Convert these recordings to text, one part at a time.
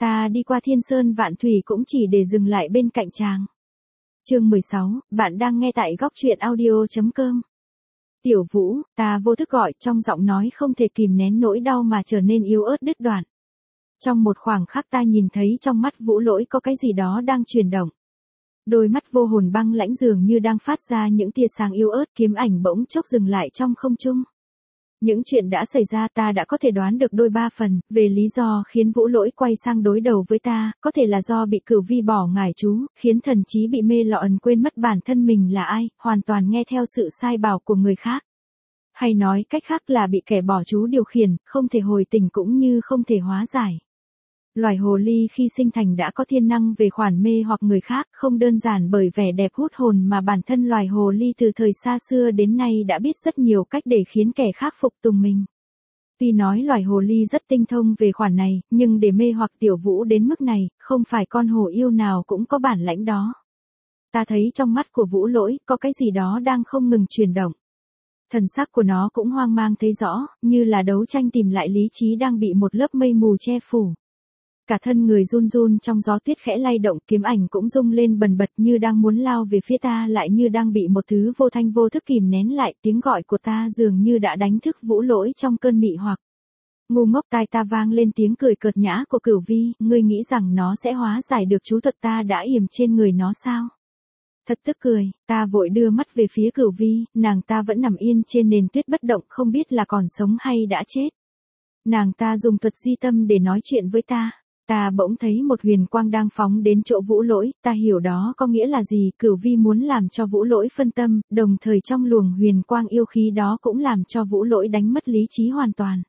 ta đi qua thiên sơn vạn thủy cũng chỉ để dừng lại bên cạnh chàng. Chương 16, bạn đang nghe tại góc truyện audio.com. Tiểu Vũ, ta vô thức gọi, trong giọng nói không thể kìm nén nỗi đau mà trở nên yếu ớt đứt đoạn. Trong một khoảng khắc ta nhìn thấy trong mắt Vũ Lỗi có cái gì đó đang chuyển động. Đôi mắt vô hồn băng lãnh dường như đang phát ra những tia sáng yếu ớt, kiếm ảnh bỗng chốc dừng lại trong không trung. Những chuyện đã xảy ra ta đã có thể đoán được đôi ba phần, về lý do khiến Vũ Lỗi quay sang đối đầu với ta, có thể là do bị Cửu Vi bỏ ngải chú, khiến thần trí bị mê lọn quên mất bản thân mình là ai, hoàn toàn nghe theo sự sai bảo của người khác. Hay nói cách khác là bị kẻ bỏ chú điều khiển, không thể hồi tỉnh cũng như không thể hóa giải. Loài hồ ly khi sinh thành đã có thiên năng về khoản mê hoặc người khác, không đơn giản bởi vẻ đẹp hút hồn mà bản thân loài hồ ly từ thời xa xưa đến nay đã biết rất nhiều cách để khiến kẻ khác phục tùng mình. Tuy nói loài hồ ly rất tinh thông về khoản này, nhưng để mê hoặc Tiểu Vũ đến mức này, không phải con hổ yêu nào cũng có bản lãnh đó. Ta thấy trong mắt của Vũ Lỗi có cái gì đó đang không ngừng chuyển động. Thần sắc của nó cũng hoang mang thấy rõ, như là đấu tranh tìm lại lý trí đang bị một lớp mây mù che phủ. Cả thân người run run trong gió tuyết khẽ lay động, kiếm ảnh cũng rung lên bần bật như đang muốn lao về phía ta, lại như đang bị một thứ vô thanh vô thức kìm nén lại. Tiếng gọi của ta dường như đã đánh thức Vũ Lỗi trong cơn mị hoặc. Ngu ngốc, tai ta vang lên tiếng cười cợt nhã của Cửu Vi, ngươi nghĩ rằng nó sẽ hóa giải được chú thuật ta đã yểm trên người nó sao? Thật tức cười, ta vội đưa mắt về phía Cửu Vi, nàng ta vẫn nằm yên trên nền tuyết bất động, không biết là còn sống hay đã chết. Nàng ta dùng thuật di tâm để nói chuyện với ta. Ta bỗng thấy một huyền quang đang phóng đến chỗ Vũ Lỗi, ta hiểu đó có nghĩa là gì. Cửu Vi muốn làm cho Vũ Lỗi phân tâm, đồng thời trong luồng huyền quang yêu khí đó cũng làm cho Vũ Lỗi đánh mất lý trí hoàn toàn.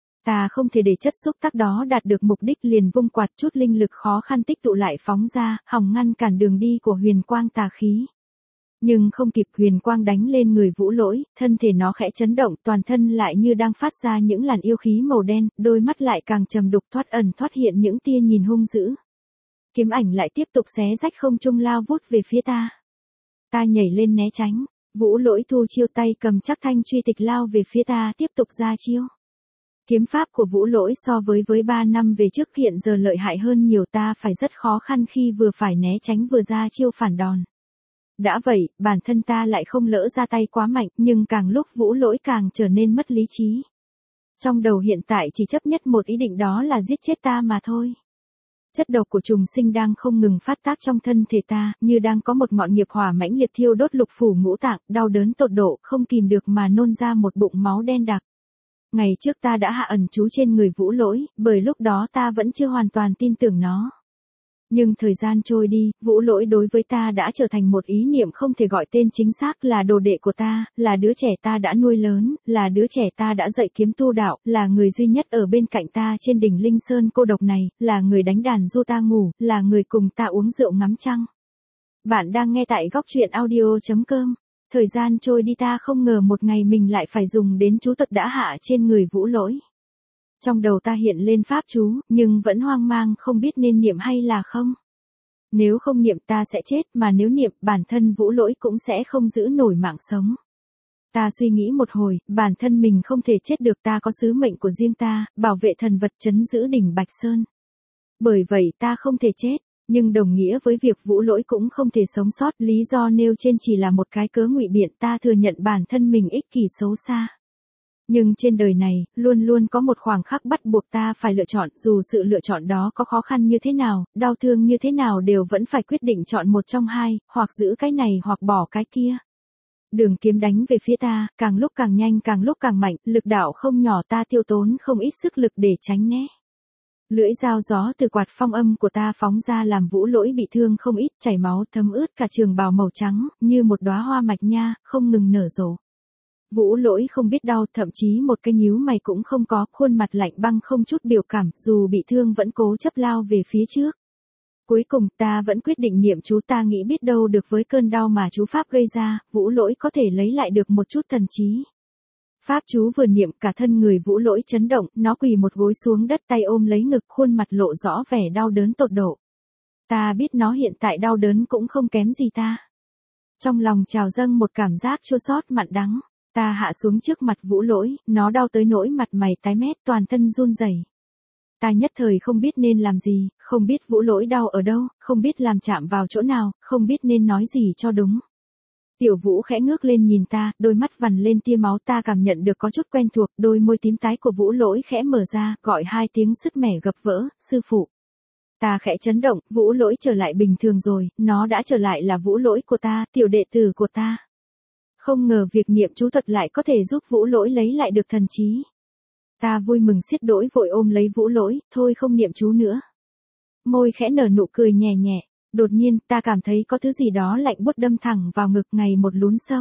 Ta không thể để chất xúc tác đó đạt được mục đích, liền vung quạt, chút linh lực khó khăn tích tụ lại phóng ra, hòng ngăn cản đường đi của huyền quang tà khí. Nhưng không kịp, huyền quang đánh lên người Vũ Lỗi, thân thể nó khẽ chấn động, toàn thân lại như đang phát ra những làn yêu khí màu đen, đôi mắt lại càng trầm đục, thoát ẩn thoát hiện những tia nhìn hung dữ. Kiếm ảnh lại tiếp tục xé rách không trung lao vút về phía ta. Ta nhảy lên né tránh, Vũ Lỗi thu chiêu, tay cầm chắc thanh truy tịch lao về phía ta, tiếp tục ra chiêu. Kiếm pháp của Vũ Lỗi so với 3 năm về trước hiện giờ lợi hại hơn nhiều, ta phải rất khó khăn khi vừa phải né tránh vừa ra chiêu phản đòn. Đã vậy, bản thân ta lại không lỡ ra tay quá mạnh, nhưng càng lúc Vũ Lỗi càng trở nên mất lý trí. Trong đầu hiện tại chỉ chấp nhất một ý định, đó là giết chết ta mà thôi. Chất độc của trùng sinh đang không ngừng phát tác trong thân thể ta, như đang có một ngọn nghiệp hỏa mãnh liệt thiêu đốt lục phủ ngũ tạng, đau đớn tột độ, không kìm được mà nôn ra một bụng máu đen đặc. Ngày trước ta đã hạ ẩn chú trên người Vũ Lỗi, bởi lúc đó ta vẫn chưa hoàn toàn tin tưởng nó. Nhưng thời gian trôi đi, Vũ Lỗi đối với ta đã trở thành một ý niệm không thể gọi tên chính xác, là đồ đệ của ta, là đứa trẻ ta đã nuôi lớn, là đứa trẻ ta đã dạy kiếm tu đạo, là người duy nhất ở bên cạnh ta trên đỉnh Linh Sơn cô độc này, là người đánh đàn du ta ngủ, là người cùng ta uống rượu ngắm trăng. Bạn đang nghe tại góc truyện audio.com. Thời gian trôi đi, ta không ngờ một ngày mình lại phải dùng đến chú thuật đã hạ trên người Vũ Lỗi. Trong đầu ta hiện lên pháp chú, nhưng vẫn hoang mang không biết nên niệm hay là không. Nếu không niệm ta sẽ chết, mà nếu niệm, bản thân Vũ Lỗi cũng sẽ không giữ nổi mạng sống. Ta suy nghĩ một hồi, bản thân mình không thể chết được, ta có sứ mệnh của riêng ta, bảo vệ thần vật trấn giữ đỉnh Bạch Sơn. Bởi vậy ta không thể chết, nhưng đồng nghĩa với việc Vũ Lỗi cũng không thể sống sót, lý do nêu trên chỉ là một cái cớ ngụy biện, ta thừa nhận bản thân mình ích kỷ xấu xa. Nhưng trên đời này, luôn luôn có một khoảng khắc bắt buộc ta phải lựa chọn, dù sự lựa chọn đó có khó khăn như thế nào, đau thương như thế nào, đều vẫn phải quyết định chọn một trong hai, hoặc giữ cái này hoặc bỏ cái kia. Đường kiếm đánh về phía ta, càng lúc càng nhanh, càng lúc càng mạnh, lực đạo không nhỏ, ta tiêu tốn không ít sức lực để tránh né. Lưỡi dao gió từ quạt phong âm của ta phóng ra làm Vũ Lỗi bị thương không ít, chảy máu thấm ướt cả trường bào màu trắng, như một đóa hoa mạch nha, không ngừng nở rộ. Vũ Lỗi không biết đau, thậm chí một cái nhíu mày cũng không có, khuôn mặt lạnh băng không chút biểu cảm, dù bị thương vẫn cố chấp lao về phía trước. Cuối cùng ta vẫn quyết định niệm chú, ta nghĩ biết đâu được với cơn đau mà chú pháp gây ra, Vũ Lỗi có thể lấy lại được một chút thần trí. Pháp chú vừa niệm, cả thân người Vũ Lỗi chấn động, nó quỳ một gối xuống đất, tay ôm lấy ngực, khuôn mặt lộ rõ vẻ đau đớn tột độ. Ta biết nó hiện tại đau đớn cũng không kém gì ta. Trong lòng trào dâng một cảm giác chua xót mặn đắng. Ta hạ xuống trước mặt Vũ Lỗi, nó đau tới nỗi mặt mày tái mét, toàn thân run rẩy. Ta nhất thời không biết nên làm gì, không biết Vũ Lỗi đau ở đâu, không biết làm chạm vào chỗ nào, không biết nên nói gì cho đúng. Tiểu Vũ khẽ ngước lên nhìn ta, đôi mắt vằn lên tia máu, ta cảm nhận được có chút quen thuộc, đôi môi tím tái của Vũ Lỗi khẽ mở ra, gọi hai tiếng sứt mẻ gập vỡ, sư phụ. Ta khẽ chấn động, Vũ Lỗi trở lại bình thường rồi, nó đã trở lại là Vũ Lỗi của ta, tiểu đệ tử của ta. Không ngờ việc niệm chú thuật lại có thể giúp Vũ Lỗi lấy lại được thần trí. Ta vui mừng xiết đỗi vội ôm lấy Vũ Lỗi, thôi không niệm chú nữa. Môi khẽ nở nụ cười nhẹ nhẹ, đột nhiên ta cảm thấy có thứ gì đó lạnh buốt đâm thẳng vào ngực, ngày một lún sâu.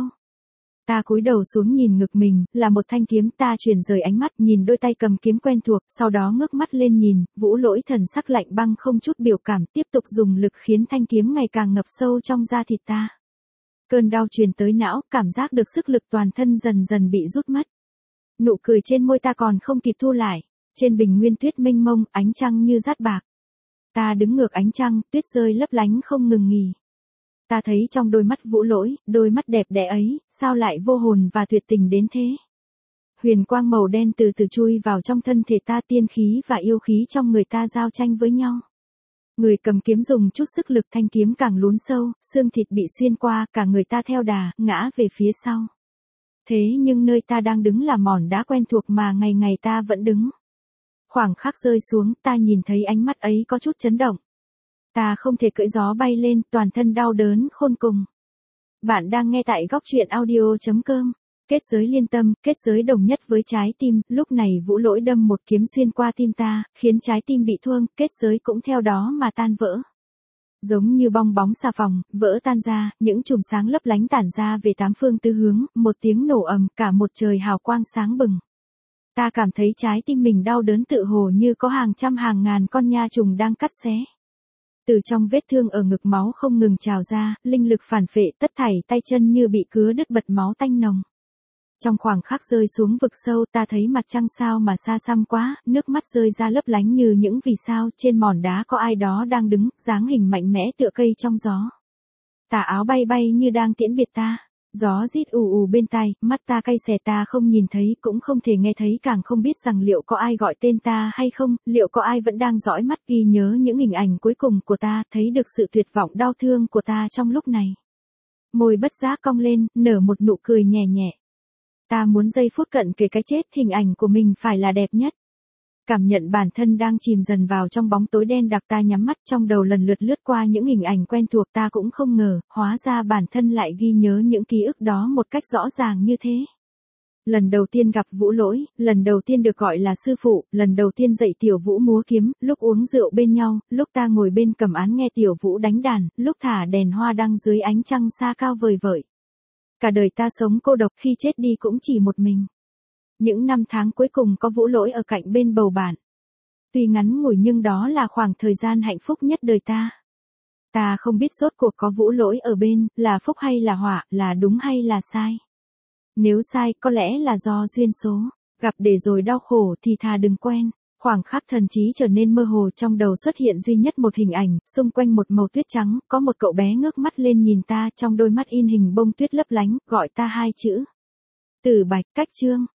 Ta cúi đầu xuống nhìn ngực mình, là một thanh kiếm, ta chuyển rời ánh mắt nhìn đôi tay cầm kiếm quen thuộc, sau đó ngước mắt lên nhìn, Vũ Lỗi thần sắc lạnh băng không chút biểu cảm, tiếp tục dùng lực khiến thanh kiếm ngày càng ngập sâu trong da thịt ta. Cơn đau truyền tới não, cảm giác được sức lực toàn thân dần dần bị rút mất. Nụ cười trên môi ta còn không kịp thu lại, trên bình nguyên tuyết mênh mông, ánh trăng như dát bạc. Ta đứng ngược ánh trăng, tuyết rơi lấp lánh không ngừng nghỉ. Ta thấy trong đôi mắt Vũ Lỗi, đôi mắt đẹp đẽ ấy, sao lại vô hồn và tuyệt tình đến thế. Huyền quang màu đen từ từ chui vào trong thân thể ta, tiên khí và yêu khí trong người ta giao tranh với nhau. Người cầm kiếm dùng chút sức lực, thanh kiếm càng lún sâu, xương thịt bị xuyên qua, cả người ta theo đà, ngã về phía sau. Thế nhưng nơi ta đang đứng là mỏn đá quen thuộc mà ngày ngày ta vẫn đứng. Khoảng khắc rơi xuống, ta nhìn thấy ánh mắt ấy có chút chấn động. Ta không thể cưỡi gió bay lên, toàn thân đau đớn khôn cùng. Bạn đang nghe tại góc truyện audio.com. Kết giới liên tâm, kết giới đồng nhất với trái tim, lúc này Vũ Lỗi đâm một kiếm xuyên qua tim ta, khiến trái tim bị thương, kết giới cũng theo đó mà tan vỡ. Giống như bong bóng xà phòng, vỡ tan ra, những chùm sáng lấp lánh tản ra về tám phương tứ hướng, một tiếng nổ ầm, cả một trời hào quang sáng bừng. Ta cảm thấy trái tim mình đau đớn, tự hồ như có hàng trăm hàng ngàn con nha trùng đang cắt xé. Từ trong vết thương ở ngực máu không ngừng trào ra, linh lực phản phệ, tất thảy tay chân như bị cứa đứt, bật máu tanh nồng. Trong khoảng khắc rơi xuống vực sâu, ta thấy mặt trăng sao mà xa xăm quá, nước mắt rơi ra lấp lánh như những vì sao, trên mòn đá có ai đó đang đứng, dáng hình mạnh mẽ tựa cây trong gió. Tà áo bay bay như đang tiễn biệt ta. Gió rít ù ù bên tai, mắt ta cay xè, ta không nhìn thấy, cũng không thể nghe thấy, càng không biết rằng liệu có ai gọi tên ta hay không, liệu có ai vẫn đang dõi mắt ghi nhớ những hình ảnh cuối cùng của ta, thấy được sự tuyệt vọng đau thương của ta trong lúc này. Môi bất giác cong lên, nở một nụ cười nhẹ nhẹ. Ta muốn giây phút cận kề cái chết, hình ảnh của mình phải là đẹp nhất. Cảm nhận bản thân đang chìm dần vào trong bóng tối đen đặc, ta nhắm mắt, trong đầu lần lượt lướt qua những hình ảnh quen thuộc, ta cũng không ngờ, hóa ra bản thân lại ghi nhớ những ký ức đó một cách rõ ràng như thế. Lần đầu tiên gặp Vũ Lỗi, lần đầu tiên được gọi là sư phụ, lần đầu tiên dạy Tiểu Vũ múa kiếm, lúc uống rượu bên nhau, lúc ta ngồi bên cầm án nghe Tiểu Vũ đánh đàn, lúc thả đèn hoa đăng dưới ánh trăng xa cao vời vợi. Cả đời ta sống cô độc, khi chết đi cũng chỉ một mình. Những năm tháng cuối cùng có Vũ Lỗi ở cạnh bên bầu bạn. Tuy ngắn ngủi nhưng đó là khoảng thời gian hạnh phúc nhất đời ta. Ta không biết rốt cuộc có Vũ Lỗi ở bên, là phúc hay là họa, là đúng hay là sai. Nếu sai, có lẽ là do duyên số. Gặp để rồi đau khổ thì thà đừng quen. Khoảng khắc thần trí trở nên mơ hồ, trong đầu xuất hiện duy nhất một hình ảnh, xung quanh một màu tuyết trắng, có một cậu bé ngước mắt lên nhìn ta, trong đôi mắt in hình bông tuyết lấp lánh, gọi ta hai chữ. Tử Bạch. Cách chương